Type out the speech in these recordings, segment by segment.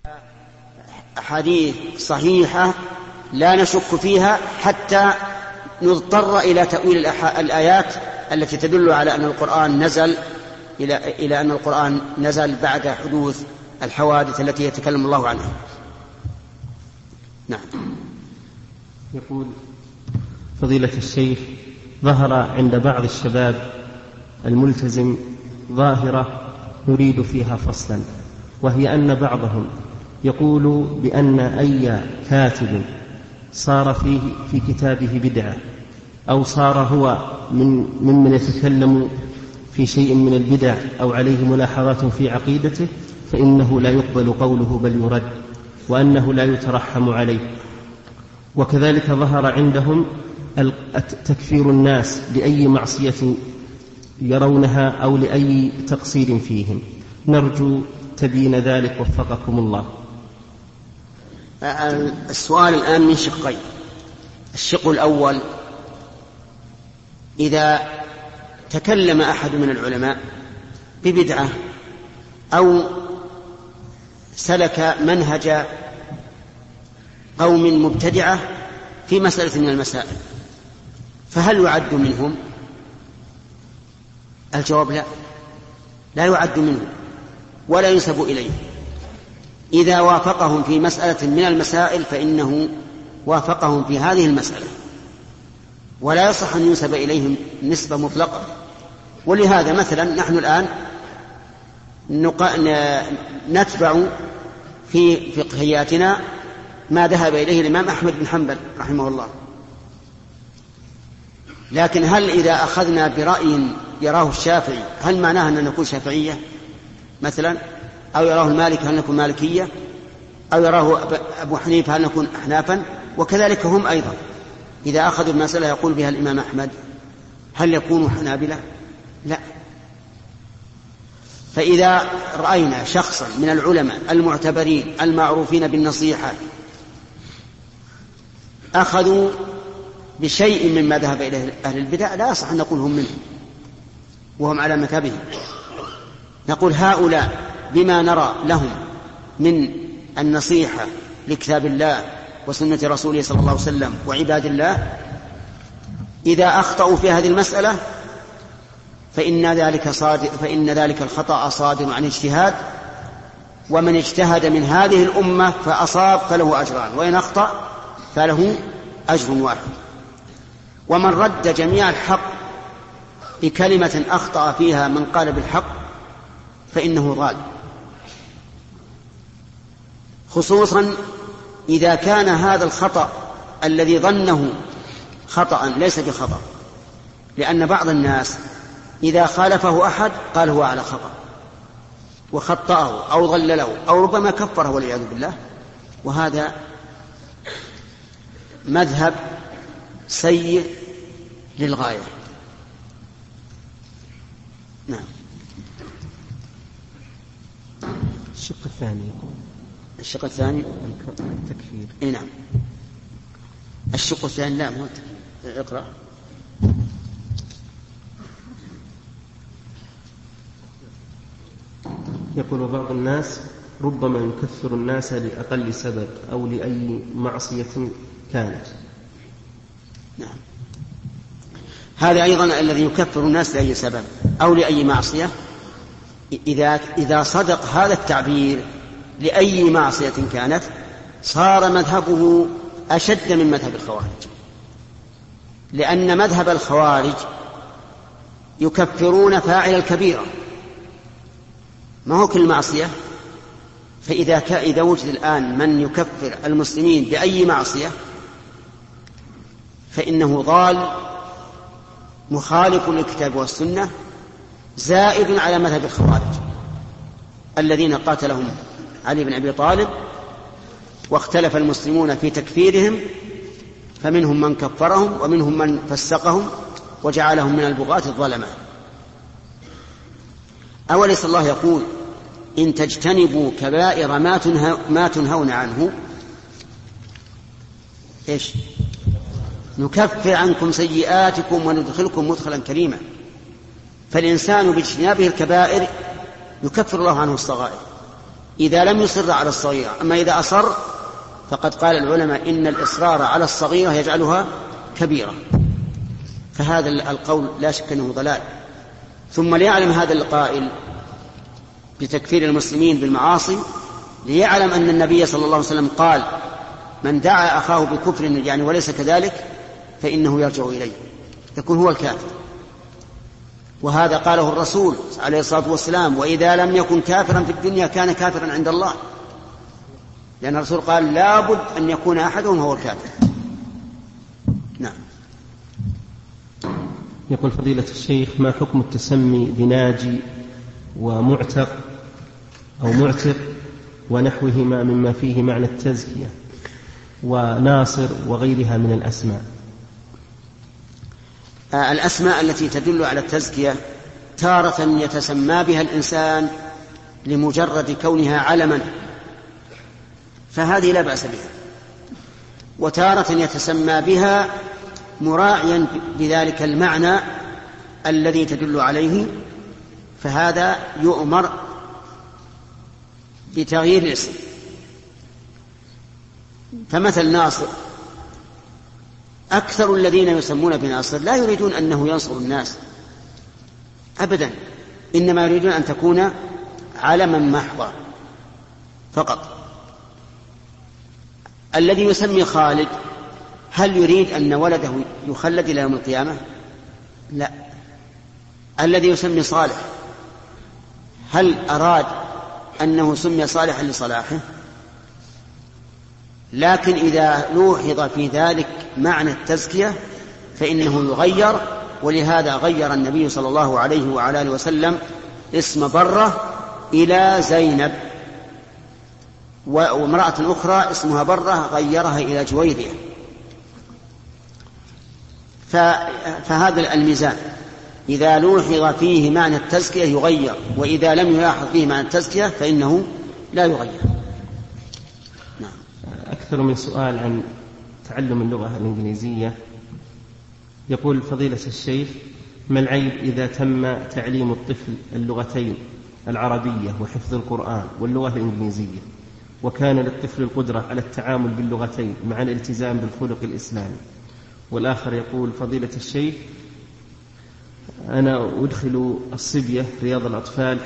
أحاديث صحيحة لا نشك فيها حتى نضطر إلى تأويل الآيات التي تدل على أن القرآن نزل إلى أن القرآن نزل بعد حدوث الحوادث التي يتكلم الله عنها. نعم. يقول فضيلة الشيخ: ظهر عند بعض الشباب الملتزم ظاهرة نريد فيها فصلا، وهي أن بعضهم يقول بأن أي كاتب صار في كتابه بدعة أو صار هو ممن يتكلم في شيء من البدع أو عليه ملاحظات في عقيدته فإنه لا يقبل قوله بل يرد، وأنه لا يترحم عليه. وكذلك ظهر عندهم تكفير الناس لأي معصية يرونها أو لأي تقصير فيهم. نرجو تبيين ذلك وفقكم الله. السؤال الآن من شقين. الشق الأول: إذا تكلم أحد من العلماء ببدعة أو سلك منهج قوم مبتدعة في مسألة من المسائل، فهل يعد منهم؟ الجواب لا، لا يعد منهم ولا ينسب إليه. إذا وافقهم في مسألة من المسائل فإنه وافقهم في هذه المسألة، ولا يصح أن ينسب إليهم نسبة مطلقة. ولهذا مثلا نحن الآن نتبع في فقهياتنا ما ذهب إليه الإمام أحمد بن حنبل رحمه الله. لكن هل إذا أخذنا برأي يراه الشافعي هل معناه أن نكون شافعية مثلا، أو يراه المالك هل نكون مالكية، أو يراه أبو حنيفة هل نكون أحنافا؟ وكذلك هم أيضا إذا أخذوا المسألة يقول بها الإمام أحمد هل يكونوا حنابلة؟ لا. فإذا رأينا شخصا من العلماء المعتبرين المعروفين بالنصيحة أخذوا بشيء مما ذهب إليه أهل البدع لا يصح أن نقول هم منهم وهم على مذهبهم. نقول هؤلاء بما نرى لهم من النصيحة لكتاب الله وسنة رسوله صلى الله عليه وسلم وعباد الله، إذا أخطأوا في هذه المسألة فإن ذلك الخطأ صادر عن اجتهاد، ومن اجتهد من هذه الأمة فأصاب فله أجران، وإن أخطأ فله أجر واحد. ومن رد جميع الحق بكلمة أخطأ فيها من قال بالحق فإنه ضال، خصوصا إذا كان هذا الخطأ الذي ظنه خطأ ليس بخطأ، لأن بعض الناس إذا خالفه أحد قال هو على خطأ وخطأه أو ضلله أو ربما كفره والعياذ بالله، وهذا مذهب سيء للغاية. نعم. الشق الثاني. الشق الثاني التكفير. إيه نعم. الشق الثاني لا مو اقرأ. يقول بعض الناس ربما يكفر الناس لأقل سبب أو لأي معصية كانت. نعم. هذا أيضا الذي يكفر الناس لأي سبب أو لأي معصية، إذا صدق هذا التعبير لأي معصية كانت صار مذهبه أشد من مذهب الخوارج، لأن مذهب الخوارج يكفرون فاعل الكبيرة ما هو كل معصية. فإذا وجد الآن من يكفر المسلمين بأي معصية فإنه ضال مخالف للكتاب والسنة زائد على مذهب الخوارج الذين قاتلهم علي بن أبي طالب، واختلف المسلمون في تكفيرهم، فمنهم من كفرهم ومنهم من فسقهم وجعلهم من البغاة الظلمة. أوليس الله يقول إن تجتنبوا كبائر ما تنهون عنه إيش نكفر عنكم سيئاتكم وندخلكم مدخلا كريما. فالإنسان باجتنابه الكبائر يكفر الله عنه الصغائر، إذا لم يصر على الصغيرة. أما إذا أصر فقد قال العلماء إن الإصرار على الصغيرة يجعلها كبيرة. فهذا القول لا شك أنه ضلال. ثم ليعلم هذا القائل بتكفير المسلمين بالمعاصي ليعلم أن النبي صلى الله عليه وسلم قال من دعا أخاه بكفر يعني وليس كذلك فإنه يرجع إليه، يكون هو الكافر. وهذا قاله الرسول عليه الصلاة والسلام: وإذا لم يكن كافرا في الدنيا كان كافرا عند الله. لأن الرسول قال لابد أن يكون أحدهم هو الكافر. نعم. يقول فضيلة الشيخ: ما حكم التسمي بناجي ومعتق أو معتق ونحوهما مما فيه معنى التزكية وناصر وغيرها من الأسماء؟ الأسماء التي تدل على التزكية تارة يتسمى بها الإنسان لمجرد كونها علما، فهذه لا بأس بها، وتارة يتسمى بها مراعيا بذلك المعنى الذي تدل عليه، فهذا يؤمر بتغيير الاسم. فمثل ناصر، أكثر الذين يسمون بناصر لا يريدون أنه ينصر الناس أبدا، إنما يريدون أن تكون علما محضا فقط. الذي يسمي خالد هل يريد أن ولده يخلد إلى يوم القيامة؟ لا. الذي يسمي صالح هل أراد أنه سمي صالحا لصلاحه؟ لكن إذا لوحظ في ذلك معنى التزكية فإنه يغير، ولهذا غير النبي صلى الله عليه وعلى آله وسلم اسم برة إلى زينب، وامرأة أخرى اسمها برة غيرها إلى جويرية. فهذا الميزان، إذا لوحظ فيه معنى التزكية يغير، وإذا لم يلاحظ فيه معنى التزكية فإنه لا يغير. نعم. أكثر من سؤال عن تعلم اللغة الإنجليزية. يقول فضيلة الشيخ: ما العيب إذا تم تعليم الطفل اللغتين العربية وحفظ القرآن واللغة الإنجليزية، وكان للطفل القدرة على التعامل باللغتين مع الالتزام بالخلق الإسلامي؟ والآخر يقول: فضيلة الشيخ، أنا أدخل الصبية رياض الأطفال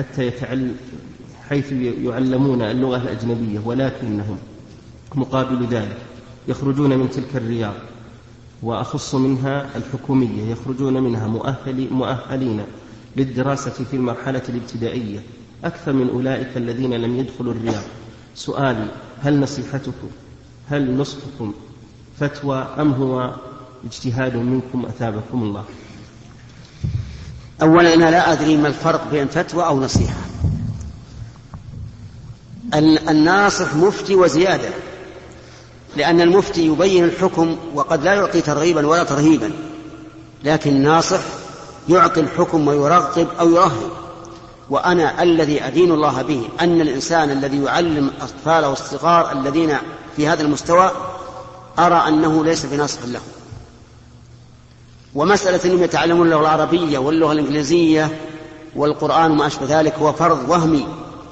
حيث يعلمون اللغة الأجنبية، ولكنهم مقابل ذلك يخرجون من تلك الرياض، وأخص منها الحكومية، يخرجون منها مؤهلين للدراسة في المرحلة الابتدائية أكثر من أولئك الذين لم يدخلوا الرياض. سؤالي: هل نصحكم فتوى أم هو اجتهاد منكم أثابكم الله؟ أولا أنا لا أدري ما الفرق بين فتوى أو نصيحة. الناصح مفتي وزيادة، لأن المفتي يبين الحكم وقد لا يعطي ترغيبا ولا ترهيبا، لكن الناصح يعطي الحكم ويرغب أو يرهب. وأنا الذي أدين الله به أن الإنسان الذي يعلم أطفاله الصغار الذين في هذا المستوى أرى أنه ليس بناصح له. ومسألة أنهم يتعلمون اللغة العربية واللغة الإنجليزية والقرآن وما أشبه ذلك هو فرض وهمي.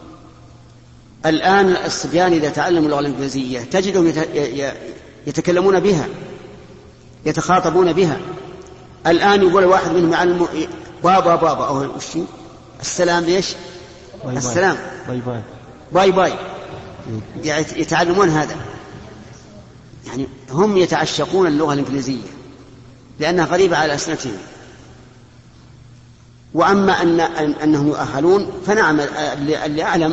الآن الصبيان إذا تعلموا اللغة الإنجليزية تجدهم يتكلمون بها، يتخاطبون بها. الآن يقول واحد منهم يعلم بابا أو السلام ليش؟ السلام باي باي. يتعلمون هذا، يعني هم يتعشقون اللغة الإنجليزية لأنها غريبة على ألسنتهم. وأما أنهم يؤهلون فنعم، اللي أعلم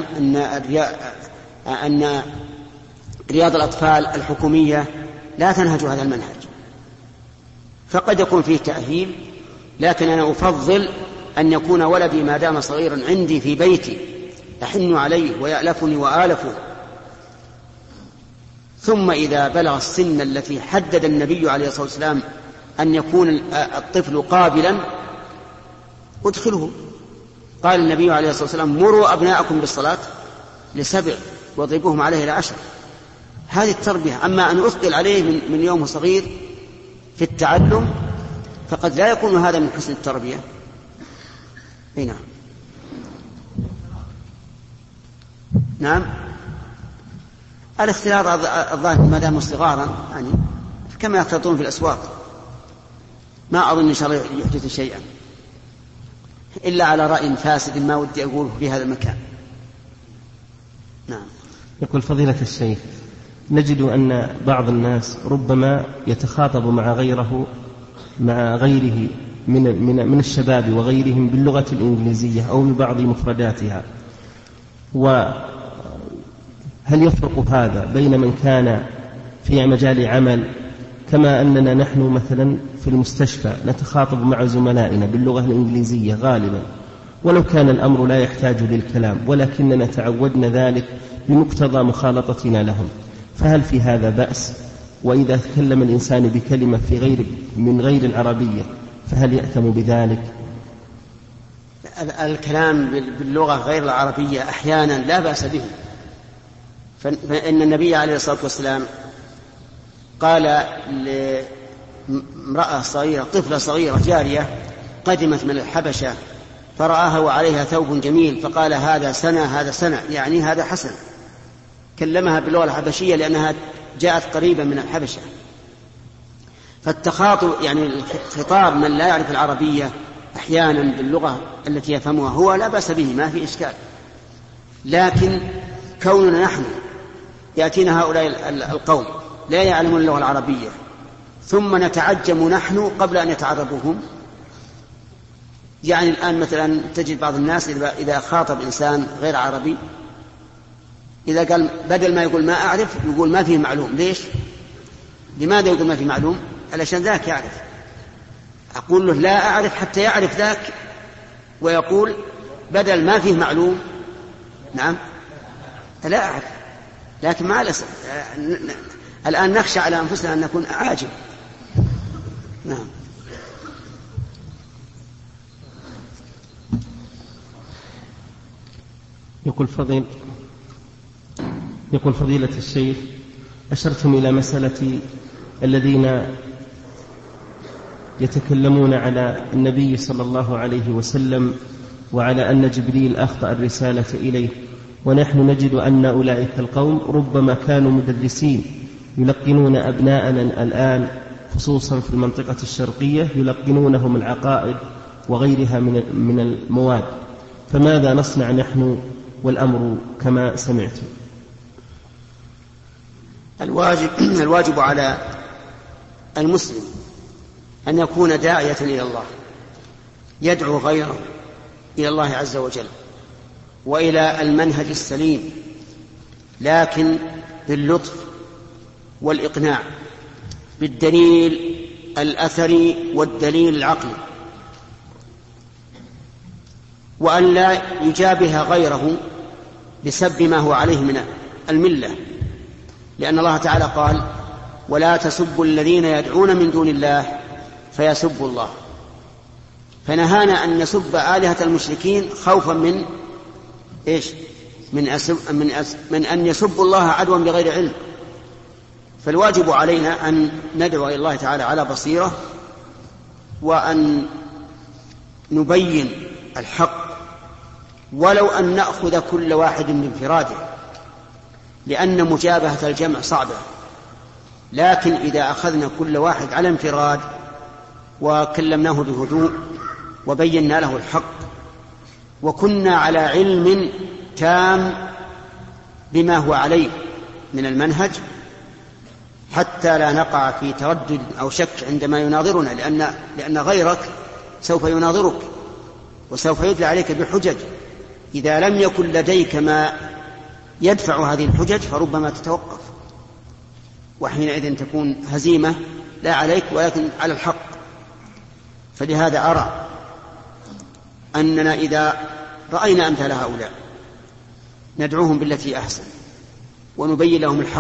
أن رياض الأطفال الحكومية لا تنهج هذا المنهج، فقد يكون فيه تأهيل، لكن أنا أفضل أن يكون ولدي ما دام صغيرا عندي في بيتي أحن عليه ويألفني وآلفه، ثم إذا بلغ السن التي حدد النبي عليه الصلاة والسلام أن يكون الطفل قابلا ادخله. قال النبي عليه الصلاة والسلام: مروا أبناءكم بالصلاة ل7 واضربوهم عليه إلى 10. هذه التربية. أما أن أثقل عليه من يوم صغير في التعلم فقد لا يكون هذا من حسن التربية. نعم. نعم، الاختلاط الظاهر ما دام صغارا يعني كما يختلطون في الأسواق، ما أظن إن شاء الله يحدث شيئا إلا على رأي فاسد ما ودي أقوله في هذا المكان. نعم. يقول فضيلة الشيخ: نجد أن بعض الناس ربما يتخاطب مع غيره من الشباب وغيرهم باللغة الإنجليزية أو ببعض مفرداتها، وهل يفرق هذا بين من كان في مجال عمل كما أننا نحن مثلا في المستشفى نتخاطب مع زملائنا باللغة الإنجليزية غالبا ولو كان الأمر لا يحتاج للكلام، ولكننا تعودنا ذلك بمقتضى مخالطتنا لهم، فهل في هذا بأس؟ وإذا تكلم الإنسان بكلمة من غير العربية فهل يأثم بذلك؟ الكلام باللغة غير العربية أحيانا لا بأس به، فإن النبي عليه الصلاة والسلام قال لامرأة صغيرة، طفلة صغيرة جارية قدمت من الحبشة فرآها وعليها ثوب جميل فقال هذا سنة هذا سنة، يعني هذا حسن. كلمها باللغة الحبشية لأنها جاءت قريبا من الحبشة. فالتخاطب يعني الخطاب من لا يعرف العربية أحيانا باللغة التي يفهمها هو لا بأس به، ما في إشكال. لكن كوننا نحن يأتينا هؤلاء القوم لا يعلمون اللغة العربية ثم نتعجم نحن قبل أن يتعربوا هم، يعني الآن مثلا تجد بعض الناس إذا خاطب إنسان غير عربي إذا قال بدل ما يقول ما أعرف يقول ما فيه معلوم. ليش؟ لماذا يقول ما فيه معلوم؟ علشان ذاك يعرف. أقول له لا أعرف حتى يعرف ذاك ويقول بدل ما فيه معلوم نعم لا أعرف. لكن مع الأسف الآن نخشى على أنفسنا أن نكون أعاجم. نعم. يقول فضيلة الشيخ: أشرتم إلى مسألة الذين يتكلمون على النبي صلى الله عليه وسلم وعلى أن جبريل أخطأ الرسالة إليه، ونحن نجد أن أولئك القوم ربما كانوا مدرسين يلقنون أبناءنا الآن خصوصا في المنطقة الشرقية، يلقنونهم العقائد وغيرها من المواد، فماذا نصنع نحن والأمر كما سمعت؟ الواجب على المسلم أن يكون داعية إلى الله، يدعو غيره إلى الله عز وجل وإلى المنهج السليم، لكن باللطف والإقناع بالدليل الأثري والدليل العقلي، وأن لا يجابه غيره بسب ما هو عليه من الملة، لأن الله تعالى قال ولا تسبوا الذين يدعون من دون الله فيسبوا الله، فنهانا أن نسب آلهة المشركين خوفا من إيش؟ من أن يسبوا الله عدوا بغير علم. فالواجب علينا أن ندعو إلى الله تعالى على بصيرة، وأن نبين الحق ولو أن نأخذ كل واحد بانفراده، لأن مجابهة الجمع صعبة، لكن إذا أخذنا كل واحد على انفراد وكلمناه بهدوء وبينا له الحق وكنا على علم تام بما هو عليه من المنهج حتى لا نقع في تردد أو شك عندما يناظرنا، لأن غيرك سوف يناظرك وسوف يدلى عليك بحجج، إذا لم يكن لديك ما يدفع هذه الحجج فربما تتوقف، وحينئذ تكون هزيمة لا عليك ولكن على الحق. فلهذا أرى أننا إذا رأينا أمثال هؤلاء ندعوهم بالتي أحسن ونبين لهم الحق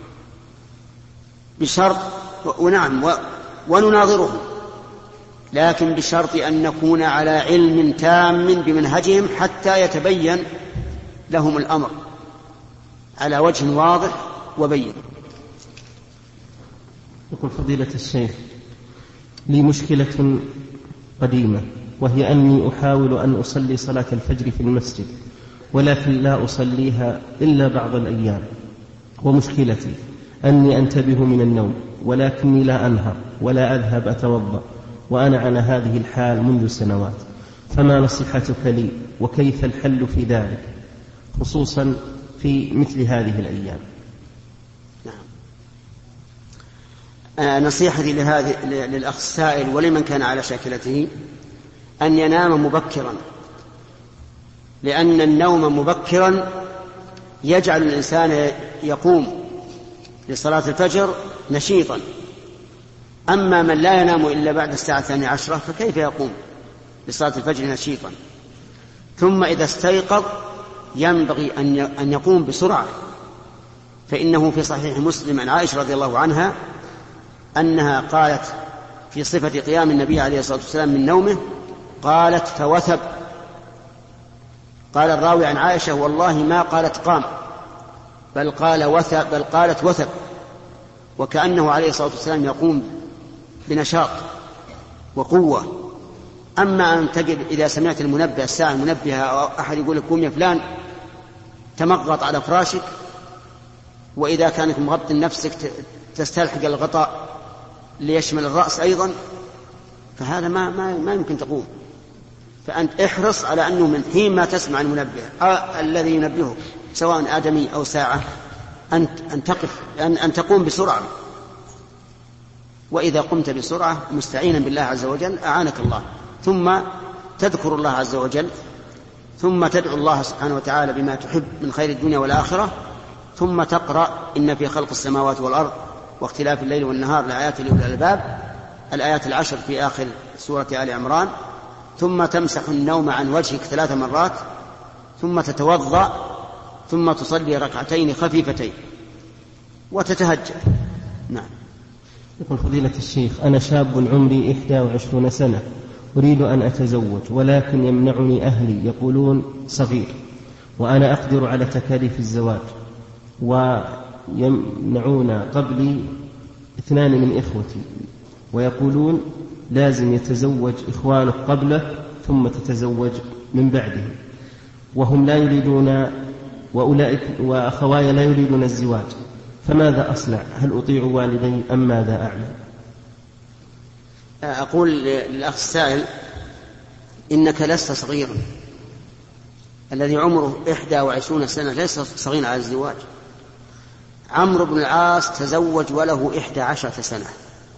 بشرط ونناظرهم، لكن بشرط أن نكون على علم تام بمنهجهم حتى يتبين لهم الأمر على وجه واضح وبين. يقول فضيلة الشيخ: لي مشكلة قديمة، وهي أني أحاول أن أصلي صلاة الفجر في المسجد، ولكن لا أصليها إلا بعض الأيام، ومشكلتي أني أنتبه من النوم ولكني لا أنهر ولا أذهب أتوضأ، وأنا على هذه الحال منذ سنوات، فما نصيحتك لي وكيف الحل في ذلك خصوصا في مثل هذه الأيام؟ نصيحتي للأخ السائل ولمن كان على شاكلته أن ينام مبكرا، لأن النوم مبكرا يجعل الإنسان يقوم لصلاة الفجر نشيطا. أما من لا ينام إلا بعد الساعة 12 فكيف يقوم لصلاة الفجر نشيطا؟ ثم إذا استيقظ ينبغي أن يقوم بسرعة، فإنه في صحيح مسلم عن عائشة رضي الله عنها أنها قالت في صفة قيام النبي عليه الصلاة والسلام من نومه، قالت فوثب. قال الراوي عن عائشة والله ما قالت قام بل قالت وثب، وكأنه عليه الصلاة والسلام يقوم بنشاط وقوة. أما أن تجد إذا سمعت المنبه الساعة المنبهة أو أحد يقول لك قوم يا فلان تمغط على فراشك، وإذا كانت مغطٍ نفسك تستلحق الغطاء ليشمل الرأس أيضا، فهذا ما يمكن تقوم. فأنت احرص على أنه من حين ما تسمع المنبه الذي ينبهك سواء آدمي أو ساعة أن تقوم بسرعة. وإذا قمت بسرعة مستعينا بالله عز وجل أعانك الله، ثم تذكر الله عز وجل، ثم تدعو الله سبحانه وتعالى بما تحب من خير الدنيا والآخرة، ثم تقرأ إن في خلق السماوات والأرض واختلاف الليل والنهار لآيات لأولي الألباب، الآيات 10 في آخر سورة آل عمران، ثم تمسح النوم عن وجهك 3 مرات، ثم تتوضأ، ثم تصلي ركعتين خفيفتين وتتهجد. نعم. يقول فضيلة الشيخ أنا شاب عمري 21 سنة أريد أن أتزوج، ولكن يمنعني أهلي يقولون صغير، وأنا أقدر على تكاليف الزواج، ويمنعون قبلي 2 من إخوتي ويقولون لازم يتزوج إخوانك قبله ثم تتزوج من بعده، وهم لا يريدون، وأولئك وأخواي لا يريدون الزواج، فماذا أصنع؟ هل أطيع والدي أم ماذا أعمل؟ أقول للأخ السائل إنك لست صغيرا، الذي عمره 21 سنة ليس صغيرا على الزواج. عمرو بن العاص تزوج وله 11 سنة،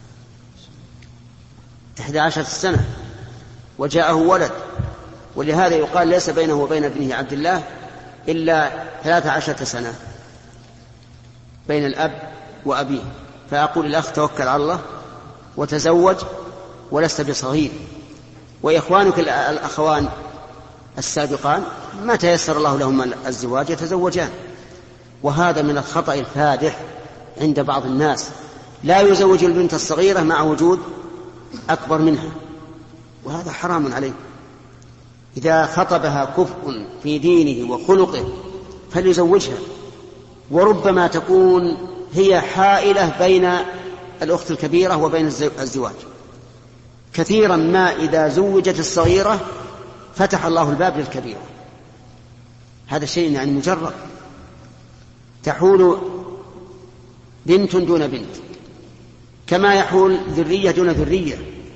11 سنة وجاءه ولد، ولهذا يقال ليس بينه وبين ابنه عبد الله إلا 13 سنة بين الأب وأبيه. فأقول الأخ توكل على الله وتزوج ولست بصغير، وإخوانك الأخوان السابقان ما تيسر الله لهم الزواج يتزوجان. وهذا من الخطأ الفادح عند بعض الناس، لا يزوج البنت الصغيرة مع وجود أكبر منها، وهذا حرام عليه. إذا خطبها كفء في دينه وخلقه فليزوجها، وربما تكون هي حائلة بين الأخت الكبيرة وبين الزواج. كثيرا ما إذا زوجت الصغيرة فتح الله الباب للكبيرة. هذا شيء يعني مجرد، تحول بنت دون بنت كما يحول ذرية دون ذرية.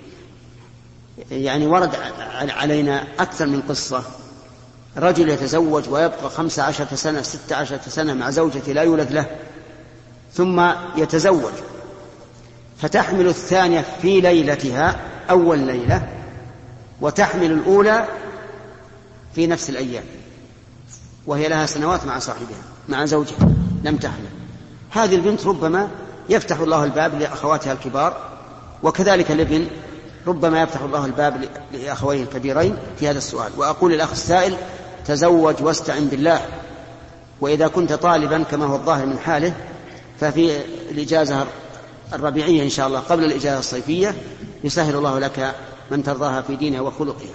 يعني ورد علينا أكثر من قصة، رجل يتزوج ويبقى 15 سنة 16 سنة مع زوجته لا يولد له، ثم يتزوج فتحمل الثانية في ليلتها أول ليلة، وتحمل الأولى في نفس الأيام، وهي لها سنوات مع صاحبها مع زوجها لم تحمل. هذه البنت ربما يفتح الله الباب لأخواتها الكبار، وكذلك الابن ربما يفتح الله الباب لأخويه الكبيرين في هذا السؤال. وأقول للأخ السائل تزوج واستعن بالله، وإذا كنت طالبا كما هو الظاهر من حاله ففي الإجازة الربيعية إن شاء الله قبل الإجازة الصيفية يسهل الله لك من ترضاها في دينها وخلقها،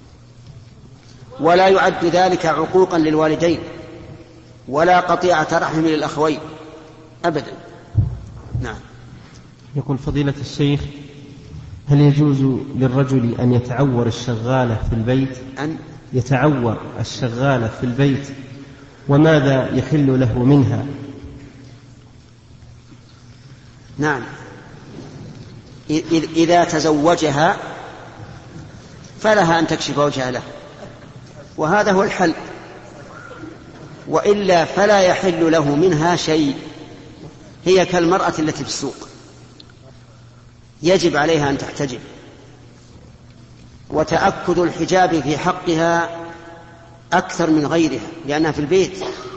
ولا يعد ذلك عقوقا للوالدين ولا قطيعة رحم للأخوين أبدا. نعم. يقول فضيلة الشيخ هل يجوز للرجل أن يتعور الشغالة في البيت؟ يتعور الشغالة في البيت، وماذا يحل له منها؟ نعم، إذا تزوجها فلها أن تكشف وجهها له، وهذا هو الحل، وإلا فلا يحل له منها شيء. هي كالمرأة التي في السوق، يجب عليها أن تحتجب، وتأكد الحجاب في حقها أكثر من غيرها لأنها في البيت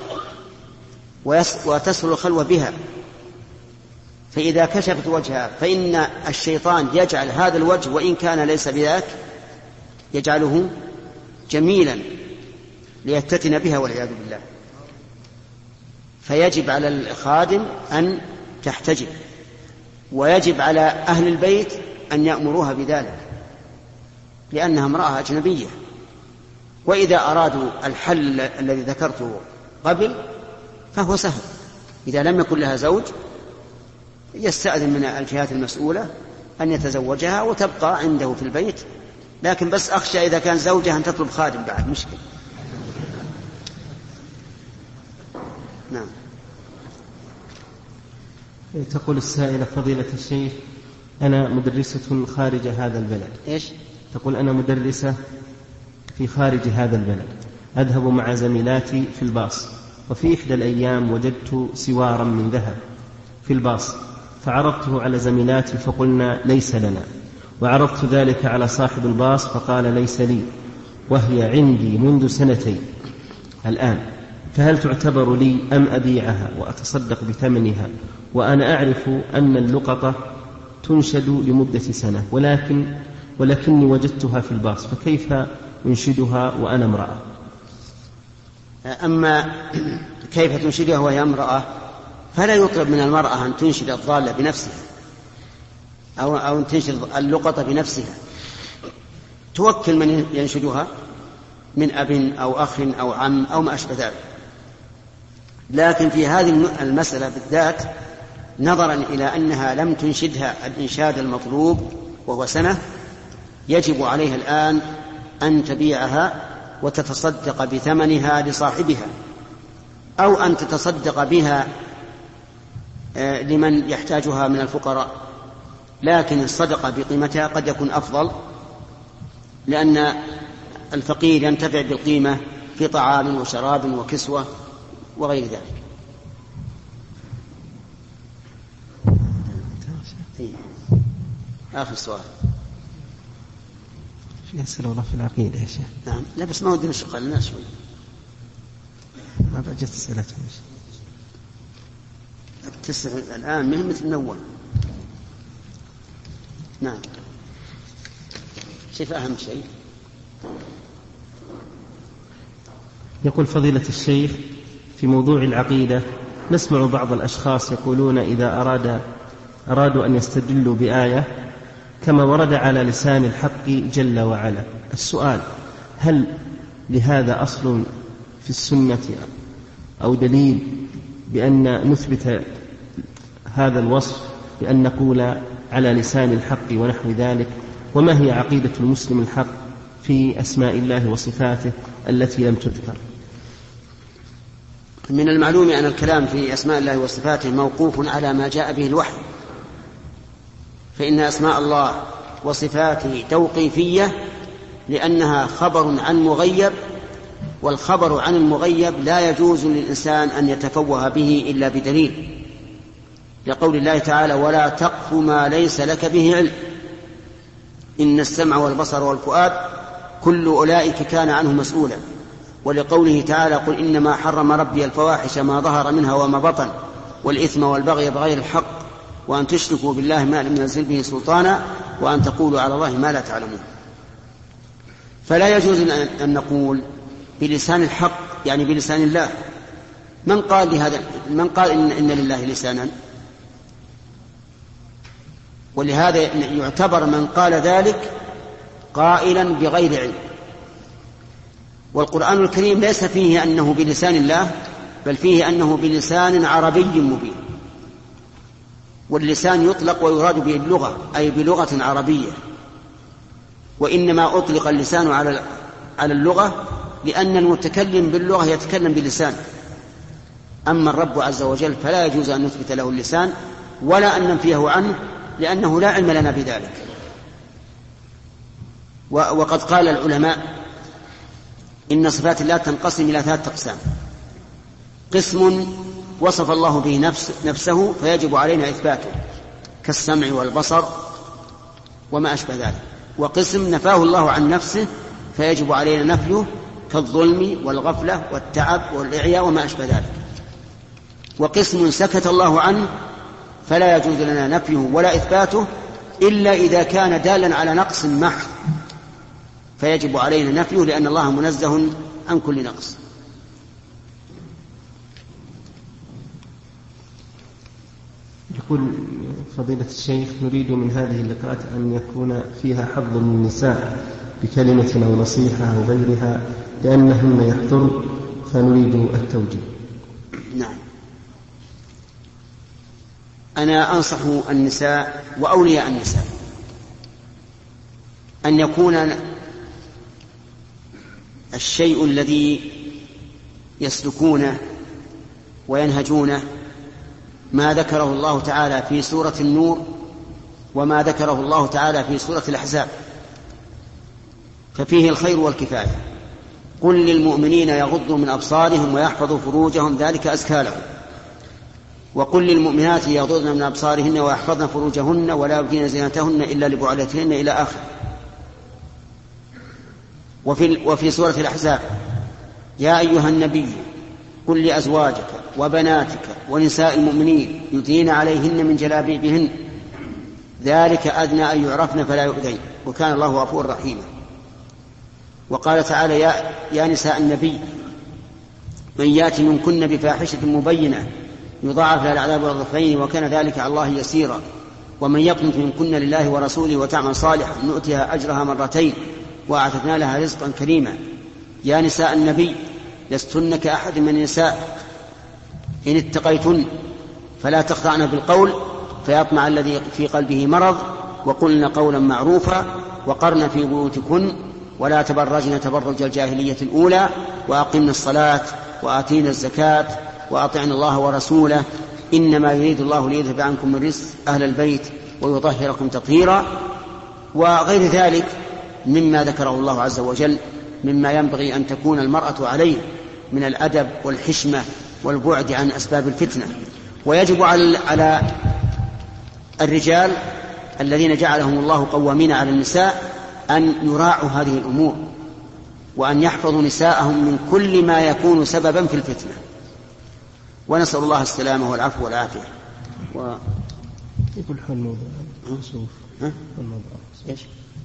وتسهل الخلوة بها. فإذا كشفت وجهها فإن الشيطان يجعل هذا الوجه وإن كان ليس بذاك يجعله جميلا ليفتتن بها والعياذ بالله. فيجب على الخادم أن تحتجب، ويجب على أهل البيت أن يأمروها بذلك لأنها امرأة أجنبية. وإذا أرادوا الحل الذي ذكرته قبل فهو سهل، إذا لم يكن لها زوج يستأذن من الجهات المسؤولة أن يتزوجها وتبقى عنده في البيت، لكن بس أخشى إذا كان زوجها أن تطلب خادم بعد مشكلة. نعم. تقول السائلة: فضيلة الشيخ، أنا مدرسة خارج هذا البلد. إيش؟ تقول: أنا مدرسة في خارج هذا البلد، أذهب مع زميلاتي في الباص، وفي إحدى الأيام وجدت سوارا من ذهب في الباص، فعرضته على زميلاتي فقلنا ليس لنا، وعرضت ذلك على صاحب الباص فقال ليس لي، وهي عندي منذ 2 سنين الآن، فهل تعتبر لي أم أبيعها وأتصدق بثمنها؟ وأنا أعرف أن اللقطة تنشد لمدة 1 سنة، ولكني وجدتها في الباص، فكيف أنشدها وأنا امرأة؟ أما كيف تنشدها وهي امرأة فلا يطلب من المرأة أن تنشد الضالة بنفسها أو أن تنشد اللقطة بنفسها، توكل من ينشدها من أب أو أخ أو عم أو ما أشبه ذلك. لكن في هذه المسألة بالذات نظرا إلى أنها لم تنشدها الإنشاد المطلوب وهو 1 سنة، يجب عليها الآن أن تبيعها وتتصدق بثمنها لصاحبها، أو أن تتصدق بها لمن يحتاجها من الفقراء، لكن الصدقة بقيمتها قد يكون أفضل، لأن الفقير ينتفع بالقيمة في طعام وشراب وكسوة وغير ذلك. آخر سؤال. يسأل الله في العقيدة يا شيخ. نعم، لا بس ما ودنا نشغل الناس شوي. ما بجت أسئلتهم. تسأل الآن مهم مثل الأول. نعم. شوف أهم شيء. يقول: فضيلة الشيخ، في موضوع العقيدة نسمع بعض الأشخاص يقولون إذا أرادوا أن يستدلوا بآية كما ورد على لسان الحق جل وعلا. السؤال: هل لهذا أصل في السنة أو دليل بأن نثبت هذا الوصف بأن نقول على لسان الحق ونحو ذلك؟ وما هي عقيدة المسلم الحق في أسماء الله وصفاته التي لم تذكر؟ من المعلوم أن الكلام في أسماء الله وصفاته موقوف على ما جاء به الوحي، فإن أسماء الله وصفاته توقيفية لأنها خبر عن مغيب، والخبر عن المغيب لا يجوز للإنسان أن يتفوه به إلا بدليل، لقول الله تعالى: ولا تقف ما ليس لك به علم إن السمع والبصر والفؤاد كل أولئك كان عنه مسؤولا. ولقوله تعالى: قل إنما حرم ربي الفواحش ما ظهر منها وما بطن والإثم والبغي بغير الحق وأن تشركوا بالله ما لم ينزل به سلطانا وأن تقولوا على الله ما لا تعلمون. فلا يجوز أن نقول بلسان الحق يعني بلسان الله. من قال إن لله لسانا؟ ولهذا يعتبر من قال ذلك قائلا بغير علم. والقرآن الكريم ليس فيه أنه بلسان الله، بل فيه أنه بلسان عربي مبين. واللسان يطلق ويراد به اللغة، أي بلغة عربية، وإنما أطلق اللسان على اللغة، لأن المتكلم باللغة يتكلم باللسان. أما الرب عز وجل فلا يجوز أن نثبت له اللسان ولا أن ننفيه عنه، لأنه لا علم لنا بذلك. وقد قال العلماء إن صفات الله تنقسم إلى 3 أقسام: قسم وصف الله به نفسه فيجب علينا إثباته كالسمع والبصر وما أشبه ذلك، وقسم نفاه الله عن نفسه فيجب علينا نفيه كالظلم والغفلة والتعب والإعياء وما أشبه ذلك، وقسم سكت الله عنه فلا يجوز لنا نفيه ولا إثباته إلا إذا كان دالا على نقص محض، فيجب علينا نفيه لأن الله منزه عن كل نقص. يقول فضيلة الشيخ: نريد من هذه اللقاءات أن يكون فيها حظ للنساء بكلمة أو نصيحة أو غيرها، لأنهن يحضرن، فنريد التوجيه. نعم، أنا أنصح النساء وأولياء النساء أن يكون الشيء الذي يسلكونه وينهجونه ما ذكره الله تعالى في سورة النور وما ذكره الله تعالى في سورة الأحزاب، ففيه الخير والكفاية. قل للمؤمنين يغضوا من أبصارهم ويحفظوا فروجهم ذلك أزكى لهم، وقل للمؤمنات يغضضن من أبصارهن ويحفظن فروجهن ولا يبدين زينتهن إلا لبعولتهن إلى آخر. وفي سورة الأحزاب: يا أيها النبي قل لأزواجك وبناتك ونساء المؤمنين يدين عليهن من جلابيبهن ذلك أدنى أن يعرفن فلا يؤذين وكان الله غفورا رحيما. وقال تعالى: يا نساء النبي من يأت منكن بفاحشة مبينة يضاعف لها العذاب ضعفين وكان ذلك على الله يسيرا ومن يقنت منكن لله ورسوله وتعمل صالحا نؤتها أجرها مرتين وأعتدنا لها رزقا كريما. يا نساء النبي لستن كأحد من النساء إن اتقيتن فلا تخضعن بالقول فيطمع الذي في قلبه مرض وقلن قولا معروفا وقرن في بيوتكن ولا تبرجن تبرج الجاهلية الأولى وأقمن الصلاة وآتينا الزكاة وأطعن الله ورسوله إنما يريد الله ليذهب عنكم من رجس أهل البيت ويطهركم تطهيرا، وغير ذلك مما ذكره الله عز وجل مما ينبغي أن تكون المرأة عليه من الأدب والحشمة والبعد عن أسباب الفتنة. ويجب على الرجال الذين جعلهم الله قوامين على النساء أن يراعوا هذه الأمور وأن يحفظوا نساءهم من كل ما يكون سببا في الفتنة، ونسأل الله السلامة والعفو والعافية. يقول حل موضوع الخسوف ايش؟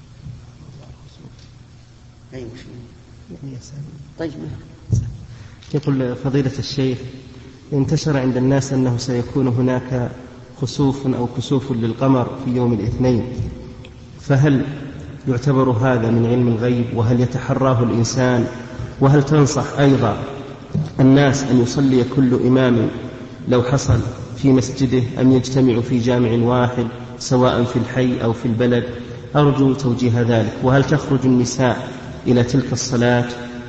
أي مشكلة؟ طيب. يقول فضيلة الشيخ: انتشر عند الناس أنه سيكون هناك خسوف أو كسوف للقمر في يوم الاثنين، فهل يعتبر هذا من علم الغيب وهل يتحراه الإنسان؟ وهل تنصح أيضا الناس أن يصلي كل إمام لو حصل في مسجده أن يجتمعوا في جامع واحد سواء في الحي أو في البلد؟ أرجو توجيه ذلك. وهل تخرج النساء إلى تلك الصلاة؟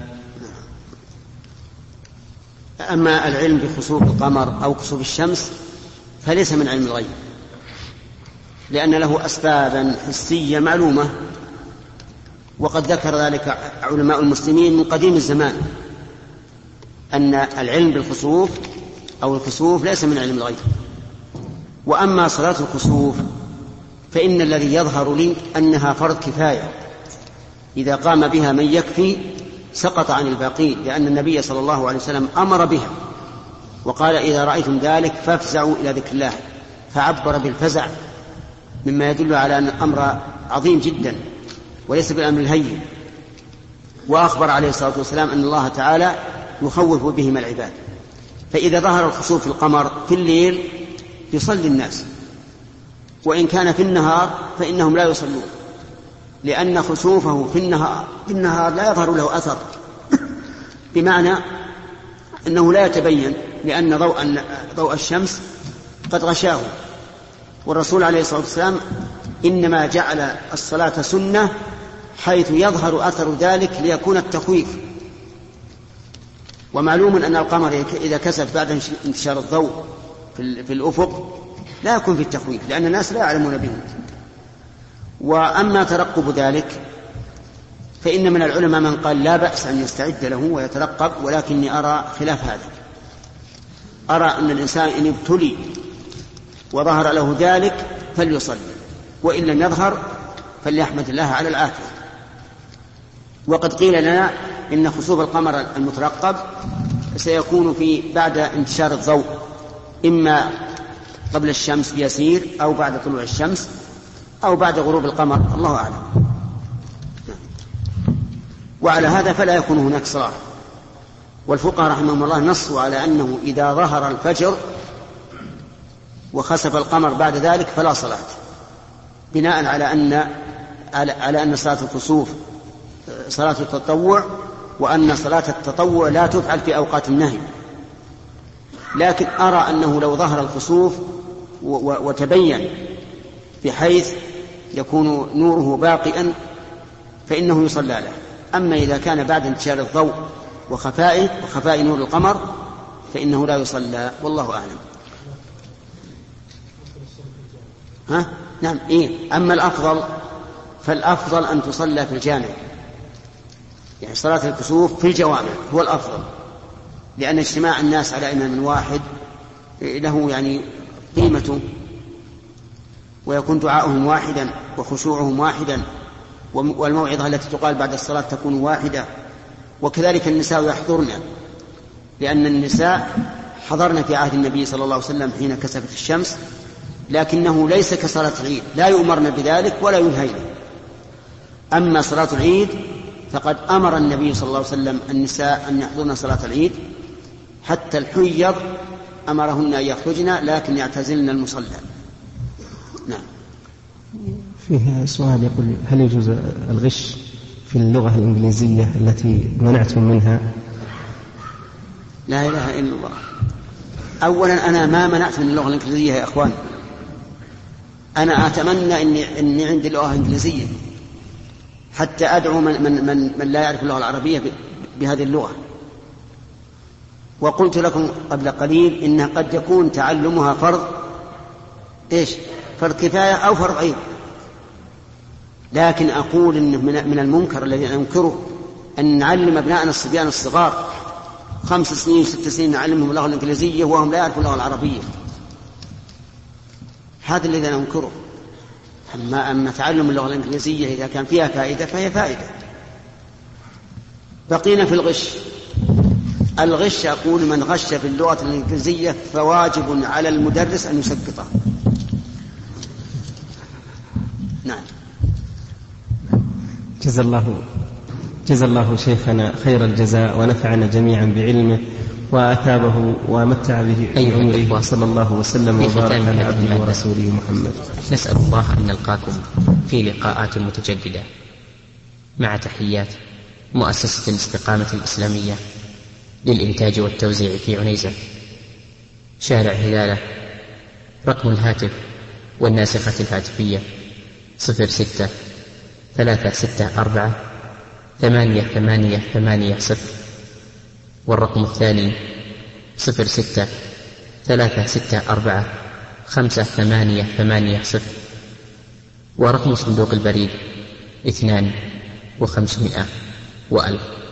أما العلم بخسوف القمر أو كسوف الشمس فليس من علم الغيب، لأن له أسبابا حسية معلومة، وقد ذكر ذلك علماء المسلمين من قديم الزمان أن العلم بالخسوف أو الكسوف ليس من علم الغيب. وأما صلاة الكسوف فإن الذي يظهر لي أنها فرض كفاية، إذا قام بها من يكفي سقط عن الباقين، لأن النبي صلى الله عليه وسلم أمر بها وقال: إذا رأيتم ذلك فافزعوا إلى ذكر الله، فعبر بالفزع مما يدل على أن الأمر عظيم جدا وليس بالأمر الهين. وأخبر عليه الصلاة والسلام أن الله تعالى يخوف بهم العباد. فإذا ظهر الخسوف في القمر في الليل يصلي الناس، وإن كان في النهار فإنهم لا يصلون، لأن خسوفه في النهار لا يظهر له أثر، بمعنى أنه لا يتبين، لأن ضوء الشمس قد غشاه. والرسول عليه الصلاة والسلام إنما جعل الصلاة سنة حيث يظهر أثر ذلك ليكون التخويف. ومعلوم أن القمر إذا كسف بعد انتشار الضوء في الأفق لا يكون في التخويف، لأن الناس لا يعلمون به. وأما ترقب ذلك فإن من العلماء من قال لا بأس أن يستعد له ويترقب، ولكني أرى خلاف هذا. أرى أن الإنسان إن ابتلي وظهر له ذلك فليصلي، وإن لم يظهر فليحمد الله على العافية. وقد قيل لنا إن خسوف القمر المترقب سيكون بعد انتشار الضوء، إما قبل الشمس بيسير أو بعد طلوع الشمس أو بعد غروب القمر، الله أعلم. وعلى هذا فلا يكون هناك صلاة. والفقهاء رحمهم الله نصوا على أنه إذا ظهر الفجر وخسف القمر بعد ذلك فلا صلاة، بناء على أن صلاة الكسوف صلاة التطوع، وأن صلاة التطوع لا تفعل في أوقات النهي. لكن أرى أنه لو ظهر الكسوف وتبين بحيث يكون نوره باقيا فإنه يصلى له. أما إذا كان بعد انتشار الضوء وخفاء نور القمر فإنه لا يصلى، والله أعلم. نعم. أما الأفضل فالأفضل أن تصلى في الجامع، يعني صلاة الكسوف في الجوامع هو الأفضل، لأن اجتماع الناس على إمام واحد له يعني قيمته، ويكون دعاؤهم واحدا وخشوعهم واحدا، والموعظة التي تقال بعد الصلاة تكون واحدة. وكذلك النساء يحضرن، لأن النساء حضرن في عهد النبي صلى الله عليه وسلم حين كسفت الشمس، لكنه ليس كصلاة العيد، لا يؤمرن بذلك ولا ينهين. أما صلاة العيد فقد أمر النبي صلى الله عليه وسلم النساء أن يحضرن صلاة العيد، حتى الحيض أمرهن أن يخرجن لكن يعتزلن المصلى. نعم. فيه سؤال يقول: هل يجوز الغش في اللغة الإنجليزية التي منعتم منها؟ لا إله إلا الله. أولا أنا ما منعت من اللغة الإنجليزية يا أخوان، أنا أتمنى أني عندي اللغة الإنجليزية حتى أدعو من لا يعرف اللغة العربية بهذه اللغة. وقلت لكم قبل قليل إنها قد يكون تعلمها فرض فرض كفاية أو فرض عين، لكن أقول إنه من المنكر الذي ننكره أن نعلم أبناءنا الصبيان الصغار 5 سنين 6 سنين نعلمهم اللغة الإنجليزية وهم لا يعرفون اللغة العربية. هذا الذي ننكره. أما تعلم اللغة الإنجليزية إذا كان فيها فائدة فهي فائدة. بقينا في الغش أقول من غش في اللغة الإنجليزية فواجب على المدرس أن يسقطه. نعم. جزا الله شيخنا خير الجزاء، ونفعنا جميعا بعلمه وأثابه ومتع به في عمره، صلى الله وسلم وبارك على عبده ورسوله محمد. نسأل الله أن نلقاكم في لقاءات متجددة، مع تحيات مؤسسة الاستقامة الإسلامية للإنتاج والتوزيع في عنيزة، شارع هلالة. رقم الهاتف والناسخة الهاتفية 06-364-8880، والرقم الثاني 06-364-5880، ورقم صندوق البريد 2500 و1000.